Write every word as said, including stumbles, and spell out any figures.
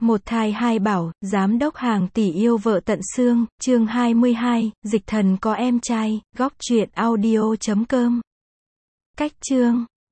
Một thai hai bảo, giám đốc hàng tỷ yêu vợ tận xương, chương hai mươi hai, dịch thần có em trai, góc truyện audio chấm com. Cách chương